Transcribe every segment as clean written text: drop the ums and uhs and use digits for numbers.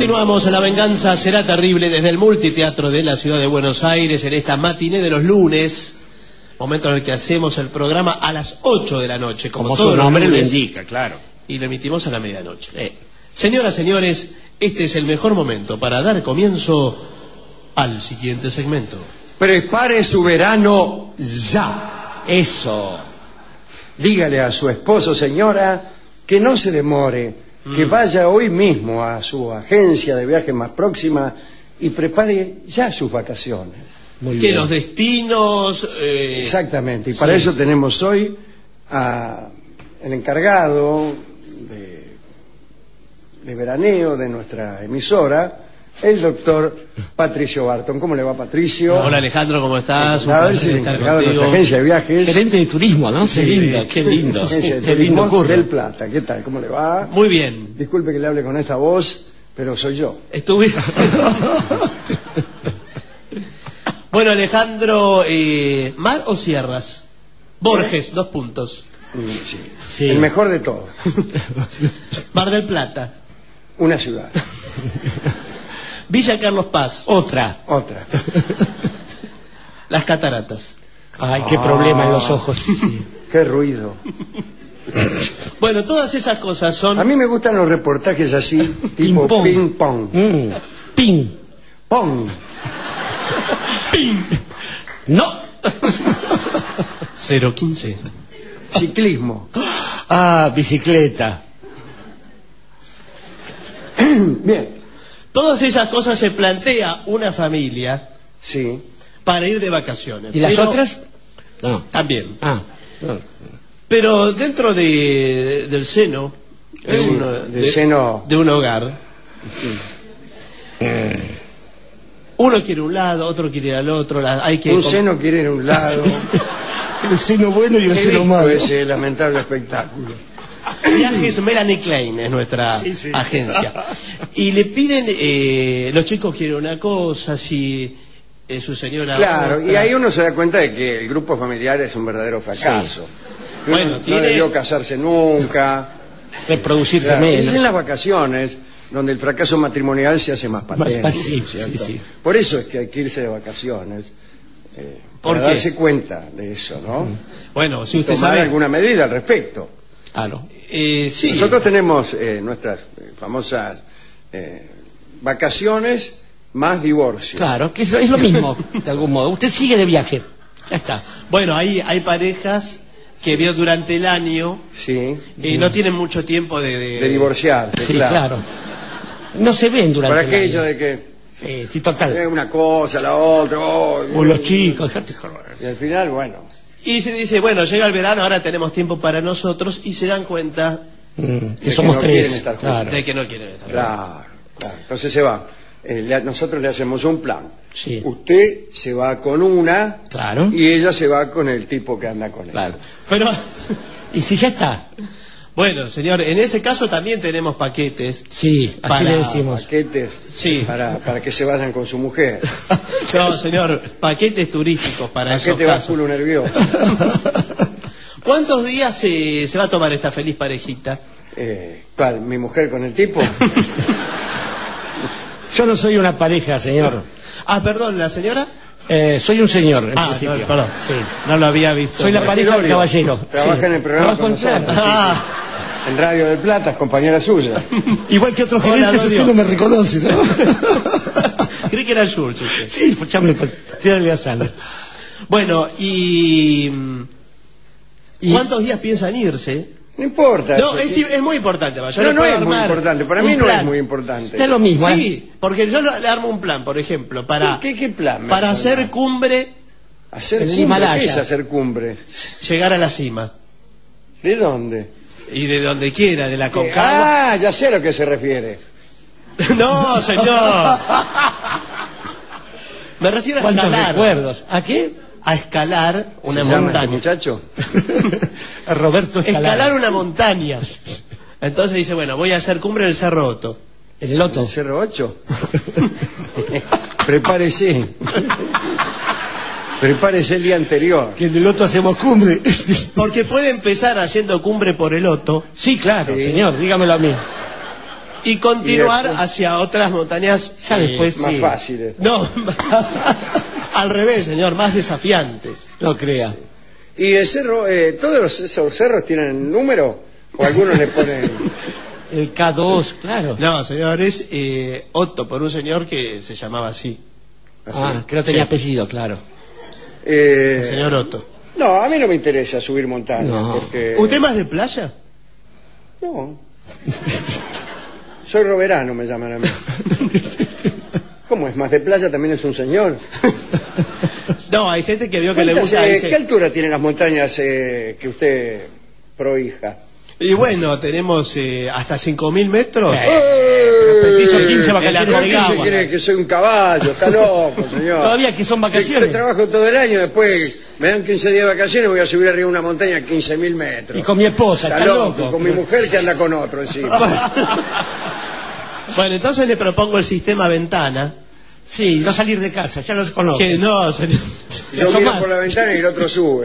Continuamos, La venganza será terrible desde el multiteatro de la ciudad de Buenos Aires en esta matiné de los lunes, momento en el que hacemos el programa a las 8 de la noche, como su nombre lo indica, claro. Y lo emitimos a la medianoche. Señoras, señores, este es el mejor momento para dar comienzo al siguiente segmento. Prepare su verano ya. Eso. Dígale a su esposo, señora, que no se demore, que vaya hoy mismo a su agencia de viajes más próxima y prepare ya sus vacaciones. Muy bien. Que los destinos... Exactamente, y para eso tenemos hoy el encargado de veraneo de nuestra emisora, el doctor Patricio Barton. ¿Cómo le va, Patricio? Hola, Alejandro, ¿cómo estás? Un placer estar contigo. De nuestra agencia de viajes. Gerente de turismo, ¿no? Sí, qué lindo. Qué lindo curso. Del Plata, ¿qué tal? ¿Cómo le va? Muy bien. Disculpe que le hable con esta voz, pero soy yo. Estuve... Bueno, Alejandro, ¿mar o sierras? Borges, 2 puntos. Sí. El mejor de todos. Mar del Plata. Una ciudad. Villa Carlos Paz. Otra. Las cataratas. Ay, qué problema en los ojos. Sí. Qué ruido. Bueno, todas esas cosas son... A mí me gustan los reportajes así, tipo ping-pong. Ping-pong. ¡Ping! No. 015. Ciclismo. Bicicleta. Bien. Todas esas cosas se plantea una familia. Sí. Para ir de vacaciones. ¿Y las otras? No. También. No. Pero dentro del seno, seno de un hogar, uno quiere un lado, otro quiere ir al otro. Un seno quiere ir a un lado. El seno bueno y el seno malo. Ese lamentable espectáculo. Viajes Melanie Klein es nuestra agencia. Y le piden, los chicos quieren una cosa, si su señora... Claro, otra. Y ahí uno se da cuenta de que el grupo familiar es un verdadero fracaso. Sí. Bueno, no debió casarse nunca. Reproducirse menos. Es en las vacaciones donde el fracaso matrimonial se hace más patente. Sí. Por eso es que hay que irse de vacaciones. Para darse cuenta de eso, ¿no? Bueno, si usted tomar sabe... alguna medida al respecto. Claro. Sí. Nosotros tenemos nuestras famosas vacaciones más divorcio. Claro, que es lo mismo, de algún modo. Usted sigue de viaje. Ya está. Bueno, hay parejas que vio durante el año y no tienen mucho tiempo de divorciarse. Sí, claro. No se ven durante por el año. aquello de que sí, total. una cosa, la otra. O los chicos. Y al final, bueno. Y se dice, bueno, llega el verano, ahora tenemos tiempo para nosotros, y se dan cuenta que somos tres. Claro. De que no quieren estar juntos. Claro. Entonces se va. Nosotros le hacemos un plan. Sí. Usted se va con una. Claro. Y ella se va con el tipo que anda con él. Claro. Pero... ¿Y si ya está? Bueno, señor, en ese caso también tenemos paquetes. Sí, así le decimos. Paquetes para que se vayan con su mujer. No, señor, paquetes turísticos para esos paquete casos. Paquete nervioso. ¿Cuántos días se va a tomar esta feliz parejita? ¿Cuál? ¿Mi mujer con el tipo? Yo no soy una pareja, señor. Perdón, ¿la señora? Soy un señor, en principio. No, perdón, sí. No lo había visto. Soy la pareja del caballero. Trabaja en el programa con nosotros. En Radio del Plata, es compañera suya. Igual que otros gerentes, usted no me reconoce, ¿no? Creí que era el Schultz. Sí, escuchame, tírale a Sandra. Bueno, ¿y cuántos días piensan irse? No importa. No, es muy importante. No es muy importante. Para mí no es muy importante. Es lo mismo. Sí, porque yo le armo un plan, por ejemplo, para... ¿Qué plan? Para hacer cumbre... ¿Hacer el cumbre? ¿Qué es Himalaya? hacer cumbre? Llegar a la cima. ¿De dónde? Y de donde quiera, de la Concagua. Ya sé a lo que se refiere. No, señor. Me refiero a escalar. Recuerdos. ¿A qué? A escalar una ¿Se llama montaña. este muchacho? A Roberto Escalar una montaña. Entonces dice, bueno, voy a hacer cumbre en el Cerro Otto. ¿El Loto? ¿El Cerro 8? Prepárese. Prepárese el día anterior. Que en el Loto hacemos cumbre. Porque puede empezar haciendo cumbre por el Otto. Sí, claro, señor, dígamelo a mí. y continuar Y después- hacia otras montañas Ya después Más sí. fáciles. no, al revés, señor, más desafiantes. No crea. ¿Y el cerro, todos esos cerros tienen número? ¿O algunos le ponen...? El K2, claro. No, señor, es Otto, por un señor que se llamaba así, Ah, que no tenía Sí. apellido, claro. el señor Otto. No, a mí no me interesa subir montañas, No. porque... ¿Usted más de playa? No. Soy Roverano, me llaman a mí. ¿Cómo es? ¿Más de playa también es un señor? No, hay gente que vio que le gusta. ¿Qué Dice, altura tienen las montañas que usted prohija? y bueno, tenemos hasta 5.000 metros. Pero preciso 15 la vacaciones ¿Por de qué se agua. cree que soy un caballo? Está loco, señor. Todavía que son Yo vacaciones. trabajo todo el año, después me dan 15 días de vacaciones y voy a subir arriba de una montaña a 15.000 metros. Y con mi esposa, Está está loco, loco. con mi mujer que anda con otro encima. Bueno, entonces le propongo el sistema ventana. Sí, no salir de casa, ya los conozco. Que no, señor. Yo Eso miro más. por la ventana y el otro sube.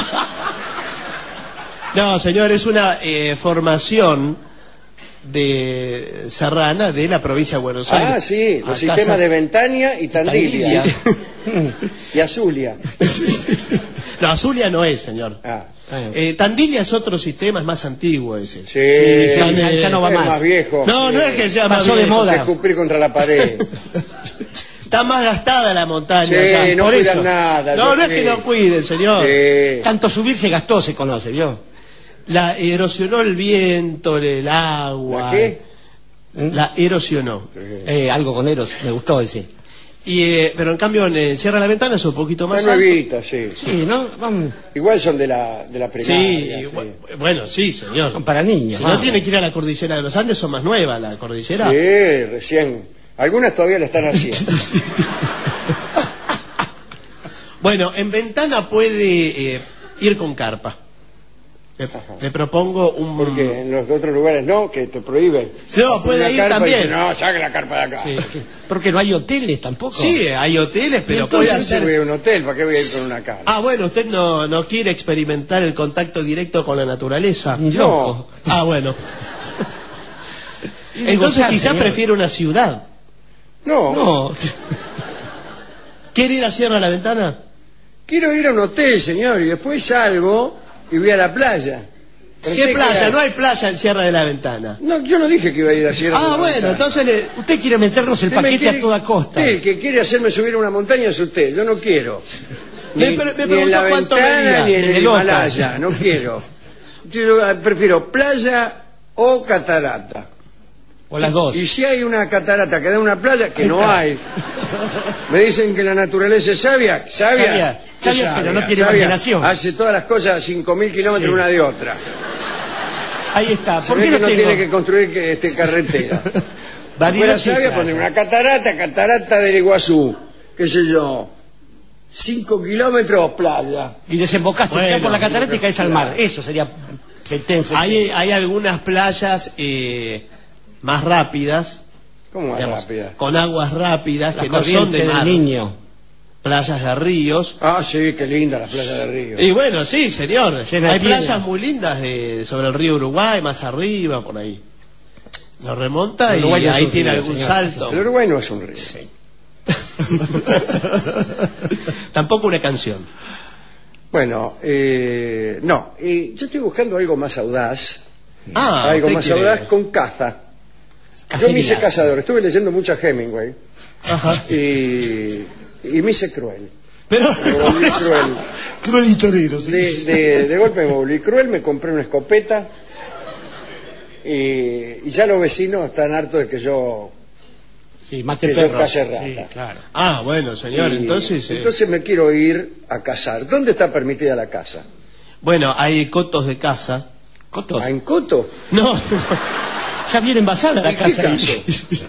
No, señor, es una formación de serrana de la provincia de Buenos Aires. Ah, sí, los Acá sistemas se- de Ventania y Tandilia. Tandilia. Y Azulia. No, Azulia no es, señor. Ah, Tandilia es otro sistema, es más antiguo ese. sí, sí, ya no va es más. viejo. No, no es que sea más Pasó de viejo. moda. Es escupir contra la pared. Está más gastada la montaña. Sí, ya, no por cuidan eso. nada, No, yo no es que sé. no cuiden, señor. Sí. Tanto subir se gastó, se conoce, ¿vio? La erosionó el viento, el agua. ¿La qué? La erosionó. Algo con Eros, me gustó ese. Pero en cambio en Sierra de la Ventana es un poquito más Está alto. nuevita, sí. Sí, ¿no? Vamos, Igual son de la primaria. Sí, sí. bueno, sí, señor. son para niños. Si no vamos. tiene que ir a la cordillera de los Andes, son más nuevas la cordillera. Sí, recién. Algunas todavía la están haciendo. Bueno, en Ventana puede ir con carpa. Le propongo un... Porque en los otros lugares no, que te prohíben. No, puede Una ir carpa y también. dice, no, saque la carpa de acá. Sí. Porque no hay hoteles tampoco. Sí, hay hoteles, pero Entonces puede si hacer... voy a un hotel, ¿para qué voy a ir con una carpa? Ah, bueno, usted no quiere experimentar el contacto directo con la naturaleza. Ni No. loco. Ah, bueno. Y Entonces negociar, quizá señor. prefiere una ciudad. No, No. ¿Quiere ir a Sierra de la Ventana? quiero ir a un hotel, señor, y después salgo y voy a la playa. Pero ¿Qué usted playa? queda- No hay playa en Sierra de la Ventana. No, yo no dije que iba a ir a Sierra de Ah, la bueno, Ventana. entonces le... Usted quiere meternos el Usted me paquete quiere- a toda costa. Usted, el que quiere hacerme subir a una montaña es usted, yo no quiero. Me Ni preguntó en la cuánto Ventana medía. ni en En el el Oscar. Himalaya, no quiero. Yo prefiero playa o catarata. O las dos. Y si hay una catarata que da una playa, que no hay. Me dicen que la naturaleza es sabia. ¿Sabia? Sabia, pero no tiene sabia. imaginación. Hace todas las cosas a 5.000 kilómetros una de otra. Ahí está. Se ¿Por ve qué que no no tengo? tiene que construir carretera. Barilo Fuera sí, sabia, claro. poner una catarata del Iguazú. ¿Qué sé yo? 5 kilómetros playa. Y desembocaste Bueno, acá por la catarata y caes al mar. Eso sería... Hay algunas playas más rápidas, ¿Cómo más digamos, rápida? con aguas rápidas, La que no son de corriente mar. del Niño. Playas de ríos. Ah, sí, qué linda la playa de Río. Y bueno, sí, señor. Llena de Hay piedra. playas muy lindas sobre el río Uruguay, más arriba, por ahí. Lo remonta y Uruguay no es ahí un tiene río, algún señor. salto. El Uruguay no es un río. Tampoco una canción. Bueno, no. Yo estoy buscando algo más audaz. Ah, Algo usted más quiere- audaz con caza. Yo me hice cazador. Estuve leyendo mucho a Hemingway. Ajá. Y me hice cruel. Pero... Me volví cruel. Cruel y torero, sí. De golpe me volví cruel, me compré una escopeta y ya los vecinos están hartos de que yo Sí, mate que yo perros. case rata. Sí, claro. Ah, bueno, señor, Y entonces... entonces me quiero ir a cazar. ¿Dónde está permitida la caza? Bueno, hay cotos de caza. Cotos. ¿En Coto? No, Ya viene envasada la ¿Y qué casa. caso?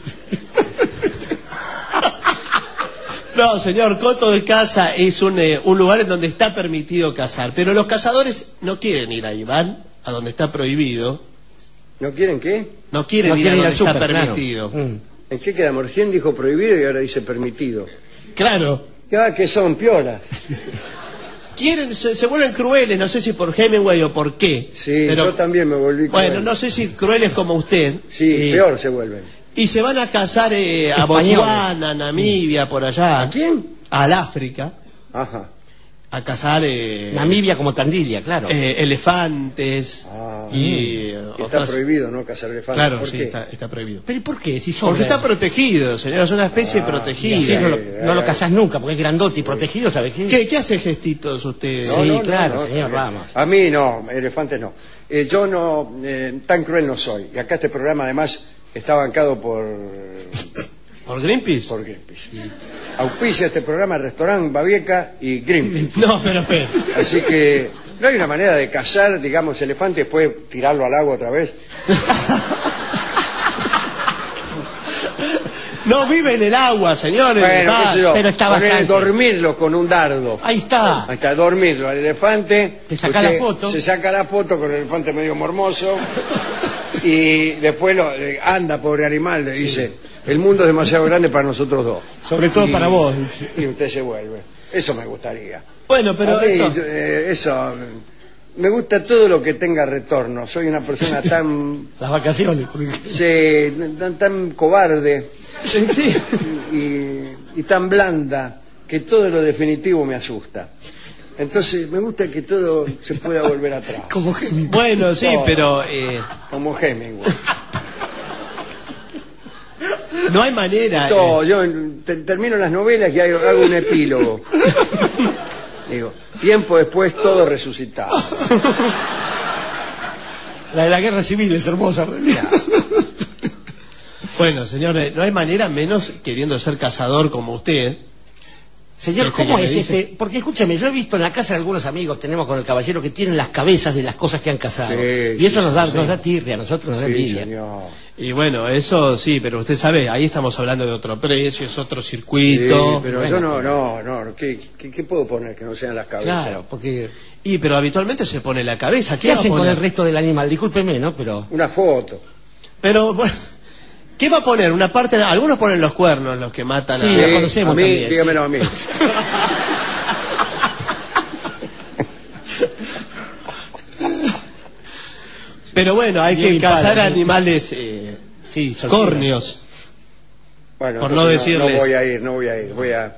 no, señor, coto de caza es un lugar en donde está permitido cazar, pero los cazadores no quieren ir ahí, van a donde está prohibido, ¿No quieren qué? no quieren No ir a quieren ir donde al está súper, claro. permitido. ¿En qué queda? Recién dijo prohibido y ahora dice permitido. Claro. Ya que son piolas. se vuelven crueles, no sé si por Hemingway o por qué. Sí, pero, yo también me volví cruel. bueno, no sé si crueles como usted. Sí, peor se vuelven. Y se van a casar a Botswana, Namibia, por allá. ¿A quién? Al África. Ajá. A cazar Namibia como Tandilla, claro. elefantes y Que otras... está prohibido, ¿no? Cazar elefantes. Claro, ¿Por sí, qué? está prohibido. ¿Pero y por qué? Si Porque está protegido, señor, es una especie Y así protegida. no lo cazás nunca, porque es grandote y protegido, ¿sabes qué? ¿Qué hace gestitos usted? Sí, claro, señor Ramos. A mí no, elefantes no. Yo no, tan cruel no soy. Y acá este programa además está bancado por ¿Por Greenpeace. Auspicia este programa Restaurant Babieca y Greenpeace. No, pero espera. Así que no hay una manera de cazar, digamos, elefante y después tirarlo al agua otra vez. No vive en el agua, señores. Bueno, qué sé yo, pero está poner, bastante. dormirlo con un dardo. Ahí está. Ahí está, dormirlo al elefante. Te saca usted la foto. Se saca la foto con el elefante medio mormoso. Y después anda, pobre animal, le dice, el mundo es demasiado grande para nosotros dos. Sobre todo para vos. Y usted se vuelve. Eso me gustaría. Bueno, pero A mí, eso... me gusta todo lo que tenga retorno. Soy una persona tan... Las vacaciones. sí, tan cobarde Sí. y tan blanda que todo lo definitivo me asusta. Entonces me gusta que todo se pueda volver atrás. Como que... Bueno, sí, Todo. pero Como Hemingway. no hay manera. Todo, yo termino las novelas y hago un epílogo. Digo, tiempo después todo resucitado. La de la guerra civil es hermosa. Bueno, señores, no hay manera menos queriendo ser cazador como usted. Señor, ¿cómo que es me dice? Porque escúcheme, yo he visto en la casa de algunos amigos, tenemos con el caballero, que tienen las cabezas de las cosas que han cazado. Sí, y eso sí, nos da tirria, a nosotros nos da Sí, envidia. señor. Y bueno, eso sí, pero usted sabe, ahí estamos hablando de otro precio, es otro circuito. Sí, pero Bueno, yo no. ¿Qué puedo poner que no sean las cabezas? Claro, porque... Y pero habitualmente se pone la cabeza. ¿Qué va a hacen con poner? el resto del animal? Discúlpeme, ¿no? Pero... Una foto. Pero bueno, ¿qué va a poner? Una parte, algunos ponen los cuernos, los que matan Sí, a... lo conocemos a mí, también, dígamelo a mí. Pero bueno, hay Bien que cazar padre. animales Sí, son córneos. Bueno, Por entonces no decirles. no voy a ir.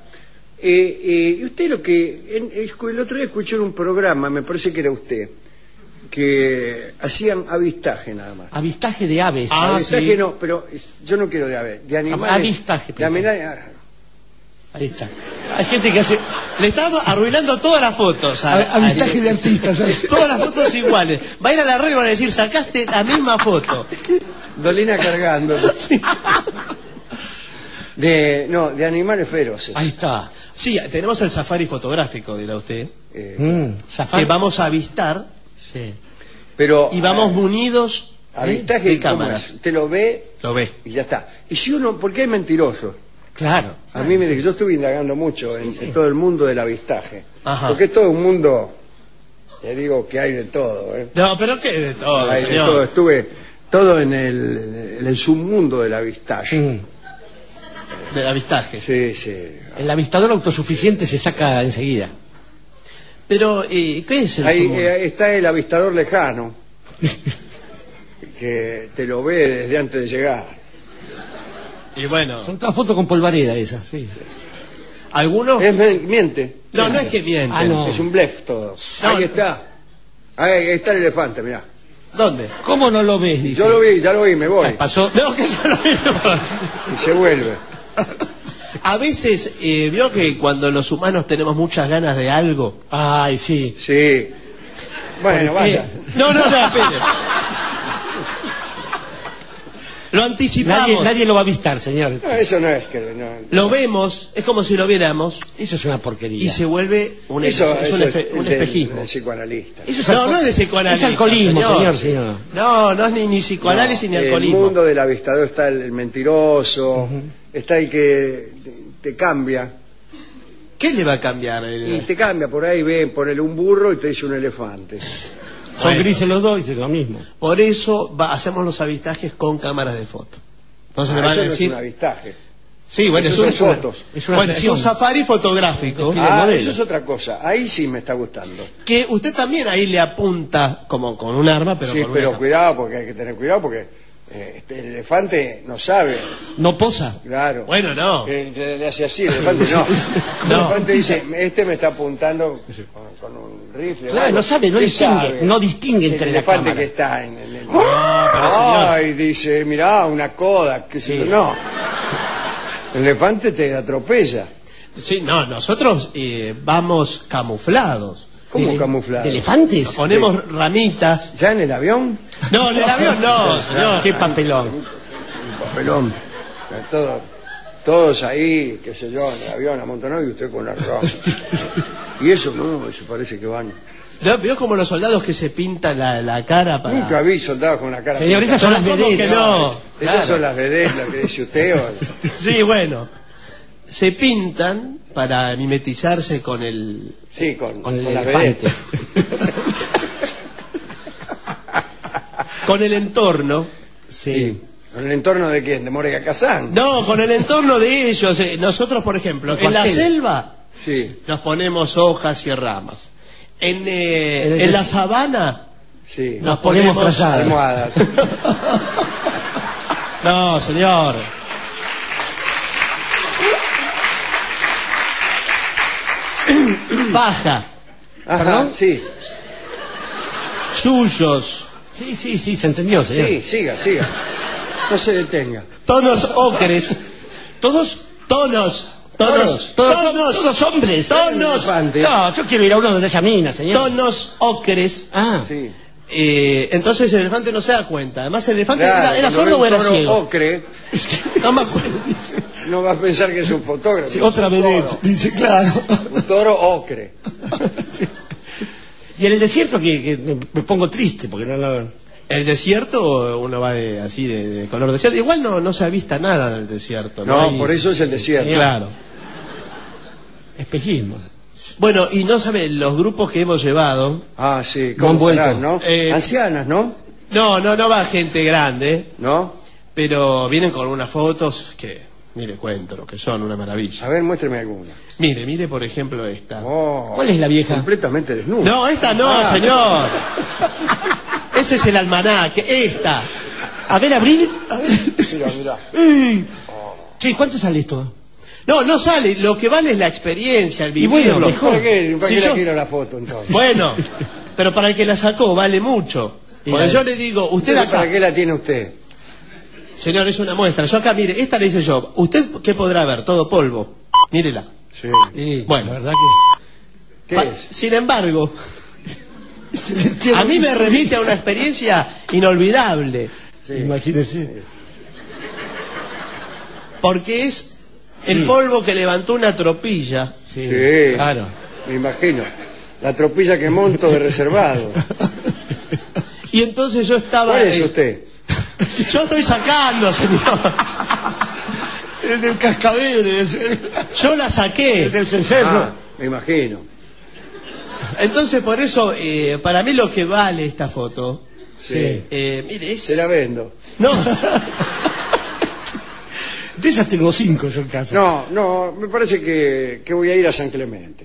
Y usted lo que... el otro día escuché en un programa, me parece que era usted, que hacían avistaje nada más. Avistaje de aves. Ah, Avistaje sí. no, pero yo no quiero de aves, de animales. Avistaje, de animales. Ahí está. Hay gente que hace... Le estamos arruinando todas las fotos. Avistaje de artistas. ¿sabes? Todas las fotos iguales. Va a ir a la red y van a decir, sacaste la misma foto. Dolina cargando. Sí. De animales feroces. Ahí está. Sí, tenemos el safari fotográfico, dirá usted, Safari. que vamos a avistar Sí. Pero y vamos munidos avistaje de ¿cómo cámaras. es? Usted lo ve Lo ve. y ya está. Y si uno, porque hay mentirosos. Claro. A mí me dice, yo estuve indagando mucho en todo el mundo del avistaje. Ajá. Porque es todo un mundo, te digo que hay de todo, ¿eh? No, pero qué de todo, Hay de señor. todo, estuve todo en el submundo del avistaje. Del avistaje. Sí, sí. El avistador autosuficiente se saca enseguida. Pero, ¿qué es el Ahí sumo? está el avistador lejano, que te lo ve desde antes de llegar. Y bueno, Son todas fotos con polvareda esas. Sí. algunos... Miente. No, no es que mienten. Ah, no. Es un blef todo. No, Ahí está. Ahí está el elefante, mirá. ¿Dónde? ¿Cómo no lo ves? Dice. Yo lo vi, ya lo vi, me voy. Pasó. No, que yo lo veo. Y se vuelve. A veces, vio que cuando los humanos tenemos muchas ganas de algo... Ay, sí. Sí. Bueno, ¿Por qué? vaya. No, espere. Lo anticipamos. Nadie lo va a avistar, señor. No, eso no es que... No. Lo vemos, es como si lo viéramos Eso es una porquería. y se vuelve un Eso un es un del espejismo. psicoanalista. Eso es No es de psicoanálisis. Es alcoholismo, señor. No, no es ni psicoanálisis ni El alcoholismo. mundo del avistador está el mentiroso, está el que te cambia. ¿Qué le va a cambiar? Y te cambia, por ahí ven, ponele un burro y te dice un elefante. Son Bueno. grises los dos y es lo mismo. Por eso hacemos los avistajes con cámaras de foto. Entonces le van Eso a no es decir... un avistaje. Sí, bueno, Eso es son una fotos. Es una bueno, es sesión. un safari fotográfico. modelo. Eso es otra cosa. Ahí sí me está gustando. Que usted también ahí le apunta como con un arma, pero Sí, con pero una... cuidado, porque hay que tener cuidado, porque el elefante no sabe. No posa. Claro. Bueno, no. Le hace así, el elefante no. El No. elefante dice, este me está apuntando con un rifle. Claro, algo. no sabe, no ¿Qué distingue, sabe? no distingue El entre la elefante cámara. que está en el... No, pero señor. Ay, dice, mirá, una coda, qué sé yo. No. El elefante te atropella. Sí, no, nosotros vamos camuflados. ¿Cómo ¿De camuflado? elefantes? Nos ponemos ramitas. ¿Ya en el avión? No, en el avión no, señor. Qué papelón. Un papelón. Todos ahí, qué sé yo, en el avión amontonados y usted con la ropa. Y eso no, eso parece que van. ¿No? ¿Vio como los soldados que se pintan la cara para...? Nunca vi soldados con la cara. Señor, pintada. esas son las ¿Cómo que vedettes. no? Esas son las vedettes, lo que dice usted. Sí, bueno. Se pintan para mimetizarse con el... Sí, con el las elefante. vedettes. con el entorno. Sí. ¿En el entorno de quién? ¿De Morega Kazán? No, con el entorno de ellos. Nosotros, por ejemplo, en la selva Sí, nos ponemos hojas y ramas. En la sabana sí. nos ponemos ponemos... frazadas. Almohadas. No, señor. Paja, Ajá, ¿Perdón? sí. yuyos, Sí, sí, sí, se entendió, señor. Sí, siga. No se detenga. tonos ocres, ¿Todos? tonos, Todos hombres. tonos, Elefante. No, yo quiero ir a uno de esa mina, señor. tonos ocres. Ah, Sí. Entonces el elefante no se da cuenta. Además, el elefante Claro, era cuando sordo ve o un era toro ciego. ocre, No me acuerdo. no va a pensar que es un fotógrafo. Sí, otra Un vedette, toro. dice, claro. Un toro ocre. y en el desierto que me pongo triste porque no. El desierto, uno va así de color desierto. Igual no se avista nada en el desierto. No, hay- por eso es el desierto. Claro. Espejismo. Bueno, y no sabe, los grupos que hemos llevado. Ah, sí. No han ¿Cómo vuelto. estarán, no? Eh, Ancianas, ¿no? No va gente grande, ¿No? pero vienen con unas fotos que, mire, cuento lo que son, una maravilla. A ver, muéstreme alguna. Mire, por ejemplo, esta. Oh, ¿Cuál es la vieja? completamente desnuda. No, esta no, Ah. señor. Ese es el almanaque, esta. A ver, Abril. Mirá. Sí, ¿cuánto sale esto? No sale, lo que vale es la experiencia, el Y bueno, vivirlo. mejor. ¿Para qué Si la yo- quiero la foto entonces? Bueno, pero para el que la sacó vale mucho. Porque yo le digo, usted acá, ¿Para qué la tiene usted? señor, es una muestra. Yo acá, mire, esta le hice yo. ¿Usted qué podrá ver? Todo polvo. Mírela. Sí. Sí, Bueno. la verdad ¿Qué Pa- es? Sin embargo, a mí me remite a una experiencia inolvidable. Sí. Imagínese. Porque es el Sí. polvo que levantó una tropilla. Sí, Sí. claro. Me imagino. La tropilla que monto de reservado. Y entonces yo estaba... ¿Cuál es usted? Yo estoy sacando, señor. El del cascabel, Yo la saqué. del cencerro. Ah, me imagino. Entonces, por eso, para mí lo que vale esta foto... Sí. mire, es... Se la vendo. No, De esas tengo 5 yo en casa. No, me parece que voy a ir a San Clemente.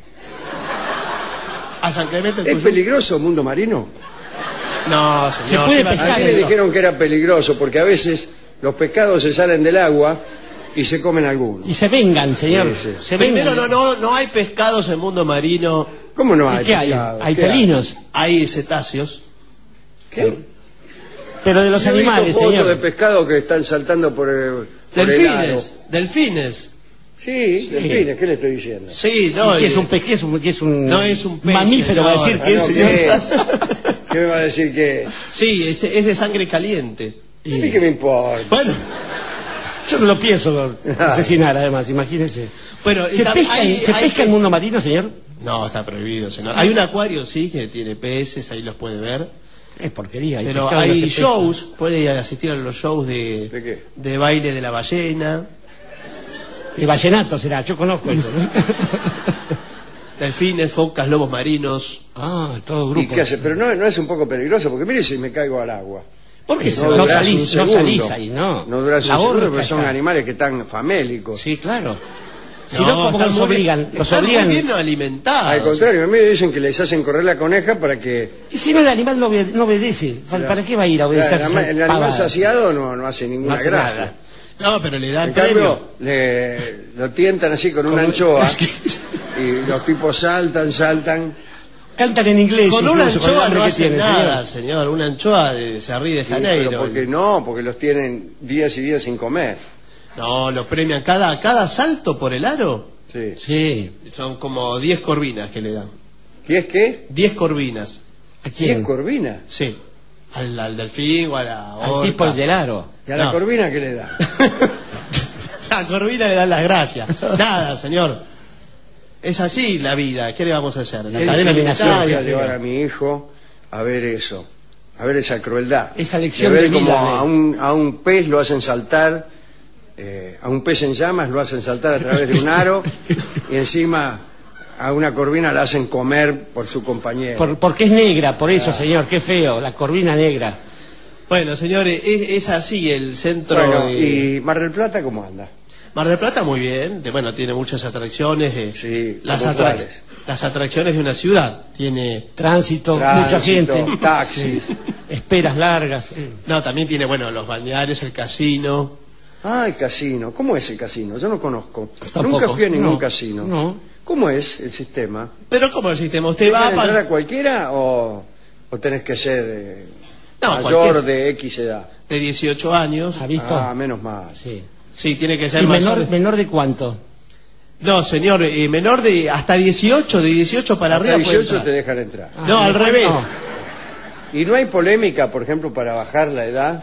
a San Clemente el ¿Es Cuyú. peligroso mundo marino? No, señor. Se puede ¿qué va a pescar A hacer? mí me no. dijeron que era peligroso porque a veces los pescados se salen del agua y se comen algunos. Y se vengan, señor. Sí, sí. Se Primero, vengan. no hay pescados en el mundo marino. ¿Cómo no ¿Y hay qué hay? pescado? Hay ¿Qué hay? felinos. Hay cetáceos. ¿Qué? Pero de los Yo he visto animales, fotos señor. de pescados que están saltando por el aro. Delfines. Sí, delfines, ¿qué le estoy diciendo? Sí, ¿Y no. qué es un pez? ¿Qué es un No es un pez, mamífero? Va a decir señor. que Ah, es. no, ¿qué es? ¿Qué me va a decir que es? Sí, es de sangre caliente. ¿A mí qué me importa? Bueno, Yo no lo pienso asesinar, además, imagínese. bueno ¿Se pesca, hay ¿se pesca en mundo marino, señor? No, está prohibido, señor. Hay un acuario, sí, que tiene peces, ahí los puede ver. Es porquería. Pero pescado, no hay se pesca. shows, puede asistir a los shows ¿De qué? de baile de la ballena, De vallenato será, yo conozco eso. ¿no? delfines, focas, lobos marinos. Ah, todo ¿Y grupo. qué hace? Pero no es un poco peligroso porque mire si me caigo al agua. ¿Por qué No se va? No durás salís- un no segundo. salís ahí, no. No durás La un segundo horca porque son está. animales que están famélicos. Sí, claro. Si No, no, como están los muy bien- obligan. Los están obligan. muy bien alimentados. Al contrario, a mí me dicen que les hacen correr la coneja para que... Y si no, el animal no obedece. ¿Para qué va a ir a obedecer? Claro, el animal saciado no hace ninguna No hace gracia. nada. No, pero le dan En premio. cambio, lo tientan así con una anchoa y los tipos saltan. Cantan en inglés. Con una incluso, el anchoa hambre no que hace tienen, nada, señor. Una anchoa se ríe de Sí, Janeiro. pero porque no, porque los tienen días y días sin comer. No, lo premian cada salto por el aro. Sí. Sí. Son como 10 corvinas que le dan. ¿Y es qué? 10 corvinas. ¿A ¿Y es quién? corvina? Sí. Al delfín o a la Al orca. tipo del aro. ¿Y a la No. corvina qué le da? A corvina le dan las gracias. Nada, señor. Es así la vida. ¿Qué le vamos a hacer? La Qué cadena discriminación, Voy alimentaria. a qué llevar feo. a mi hijo a ver eso, a ver esa crueldad. Esa lección ver de vida, como a un pez lo hacen saltar, a un pez en llamas lo hacen saltar a través de un aro y encima a una corvina la hacen comer por su compañero. Porque es negra, por eso, señor. Qué feo. La corvina negra. Bueno, señores, es así el centro Bueno, de... ¿y Mar del Plata cómo anda? Mar del Plata muy bien, bueno, tiene muchas atracciones. Sí, las, ¿cómo cuáles? las atracciones de una ciudad. Tiene... Tránsito, mucha gente. Taxis. Esperas largas. No, también tiene, bueno, los balnearios, el casino. Ah, el casino. ¿Cómo es el casino? Yo no conozco. Tampoco. Nunca fui a ningún No, casino. no. ¿Cómo es el sistema? Pero ¿cómo el sistema? Usted va ¿Dejan a... entrar a cualquiera o tenés que ser No, mayor cualquiera. de X edad? de 18 años. ¿Ha visto? Ah, menos mal. Sí. Sí, tiene que ser ¿Y mayor. menor de cuánto? No, señor, menor de hasta 18, de 18 para Hasta arriba puede 18 entrar. te dejan entrar. No, al revés. no. ¿Y no hay polémica, por ejemplo, para bajar la edad?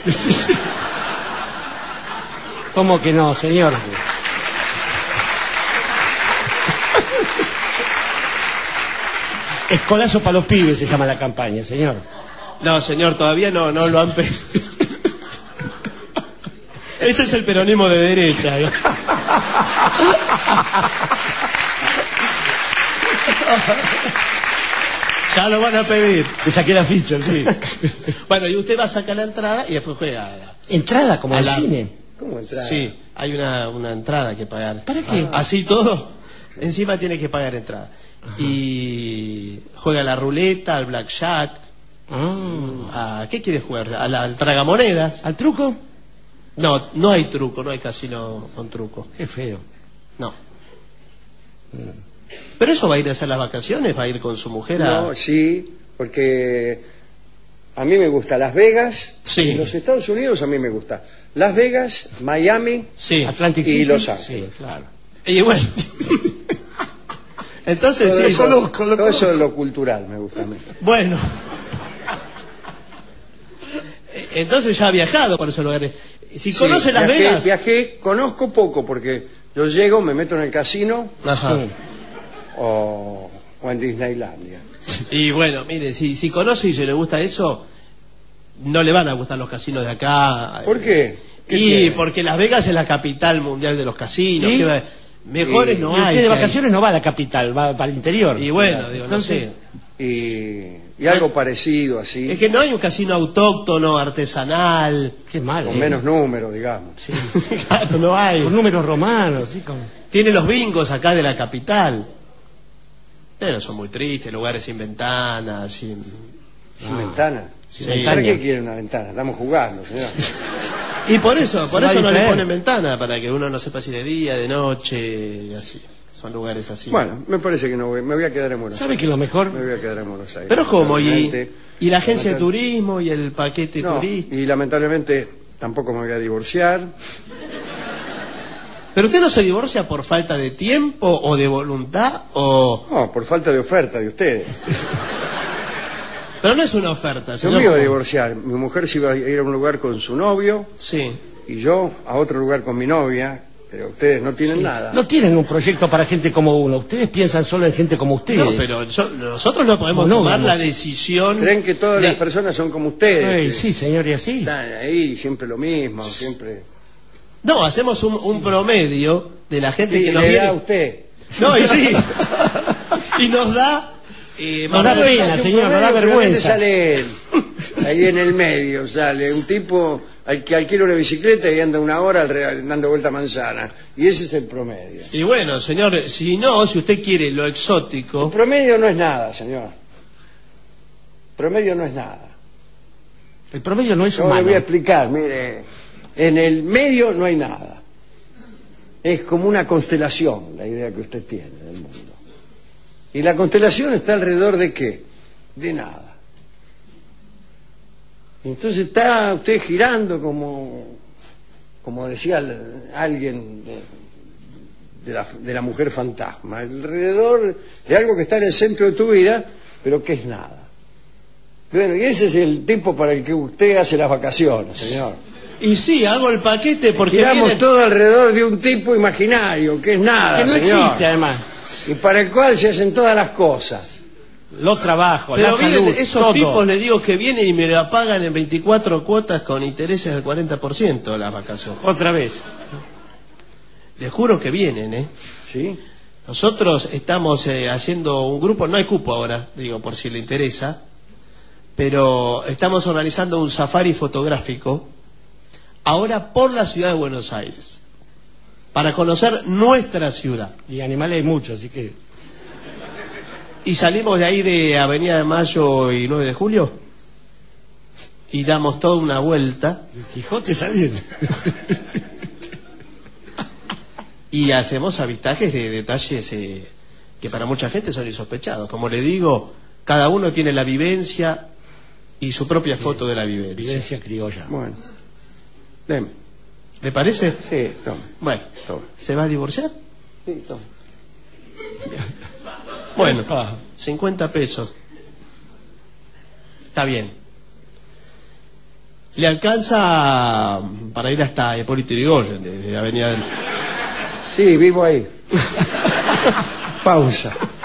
¿Cómo que no, señor? Escolazo para los pibes se llama la campaña, señor. No, señor, todavía no lo han pedido. Ese es el peronismo de derecha. Ya lo van a pedir. Te saqué la ficha, sí. Bueno, y usted va a sacar la entrada y después juega. Entrada como A al la- cine. ¿Cómo entrar? Sí, hay una entrada que pagar. ¿Para qué? Así todo, encima tiene que pagar entrada. Y juega a la ruleta, al blackjack. ¿A qué quiere jugar? ¿Al tragamonedas? ¿Al truco? No, no hay truco, no hay casino con truco. Qué feo. No. Pero eso va a ir a hacer las vacaciones, va a ir con su mujer a... No, sí, porque a mí me gusta Las Vegas. Sí. En los Estados Unidos a mí me gusta Las Vegas, Miami. Sí. Atlantic Y City. Los Ángeles. Sí, claro. Y bueno... Entonces Todo sí, eso, todo eso es lo cultural me gusta a mí. bueno. Entonces ya ha viajado por esos lugares. Si Sí, conoce Las Vegas... Viajé, conozco poco porque yo llego, me meto en el casino Ajá. o en Disneylandia. Y bueno, mire, si conoce y se le gusta eso, no le van a gustar los casinos de acá. ¿Por qué? ¿Qué Y tiene? porque Las Vegas es la capital mundial de los casinos. ¿Y? ¿Qué va? Mejores Y no Y hay. usted de que vacaciones no va a la capital, va al interior. hay. Y bueno, digo, Entonces, no sé. Y algo parecido así, Es que no hay un casino autóctono, artesanal. qué mal. con menos números, digamos. Sí. Claro, no hay. Con números romanos, sí, con... Tiene los bingos acá de la capital. Pero son muy tristes, lugares sin ventanas, sin... Sin ventana. Sí. ¿Para qué quiere una ventana? Estamos jugando, señor. Y por eso va a no le distraer. ponen ventana, para que uno no sepa si de día, de noche, y así. Son lugares así. Bueno, me parece que no voy, me voy a quedar en Buenos ¿Sabe Aires. que lo mejor? Me voy a quedar en Buenos Aires. Pero ¿cómo? Lamentablemente- ¿Y la agencia de turismo y el paquete No, turístico? y lamentablemente tampoco me voy a divorciar. ¿Pero usted no se divorcia por falta de tiempo o de voluntad o...? No, por falta de oferta de ustedes. Pero no es una oferta, Yo señor. me iba a divorciar. Mi mujer se iba a ir a un lugar con su novio Sí. y yo a otro lugar con mi novia, pero ustedes no tienen nada. No tienen un proyecto para gente como uno. Ustedes piensan solo en gente como ustedes. No, pero nosotros no podemos No, tomar no. la decisión... Creen que todas de- las personas son como ustedes. Ay, que sí, señor, y así. Están ahí, siempre lo mismo, siempre. No, hacemos un promedio de la gente Sí, que nos le da viene... a usted. No, y sí. Y nos da Nos da pena, señor, nos da vergüenza. Sale él. Ahí en el medio sale un tipo al que alquila una bicicleta y anda una hora dando vuelta a manzana. Y ese es el promedio. Y bueno, señor, si usted quiere lo El exótico... promedio no es nada, señor. El promedio no es nada. El promedio no es Yo le humano. voy a explicar, mire. En el medio no hay nada. Es como una constelación, la idea que usted tiene del mundo. ¿Y la constelación está alrededor de qué? De nada. Entonces está usted girando como decía alguien de la mujer fantasma, alrededor de algo que está en el centro de tu vida, pero que es nada. Bueno, y ese es el tipo para el que usted hace las vacaciones, señor. Y sí, hago el paquete porque Giramos viene... todo alrededor de un tipo imaginario, que es nada, Que no señor. existe, además. Y para el cual se hacen todas las cosas. Los trabajos, Pero la vienen salud, esos todo. tipos, le digo que vienen y me la pagan en 24 cuotas con intereses del 40% las vacaciones. Otra vez. Les juro que vienen, ¿eh? ¿Sí? Nosotros estamos haciendo un grupo, no hay cupo ahora, digo, por si le interesa, pero estamos organizando un safari fotográfico ahora por la ciudad de Buenos Aires, para conocer nuestra ciudad. Y animales hay muchos, así que... Y salimos de ahí de Avenida de Mayo y 9 de Julio y damos toda una vuelta El Quijote saliendo. y hacemos avistajes de detalles que para mucha gente son insospechados. Como le digo, cada uno tiene la vivencia y su propia foto de la vivencia. Vivencia criolla. Bueno. Deme. ¿Le parece? Sí, tome. Bueno, Tome. ¿se va a divorciar? Sí, tome. Bueno, 50 pesos. Está bien. ¿Le alcanza para ir hasta Hipólito Yrigoyen, desde Avenida del... Sí, vivo ahí. Pausa.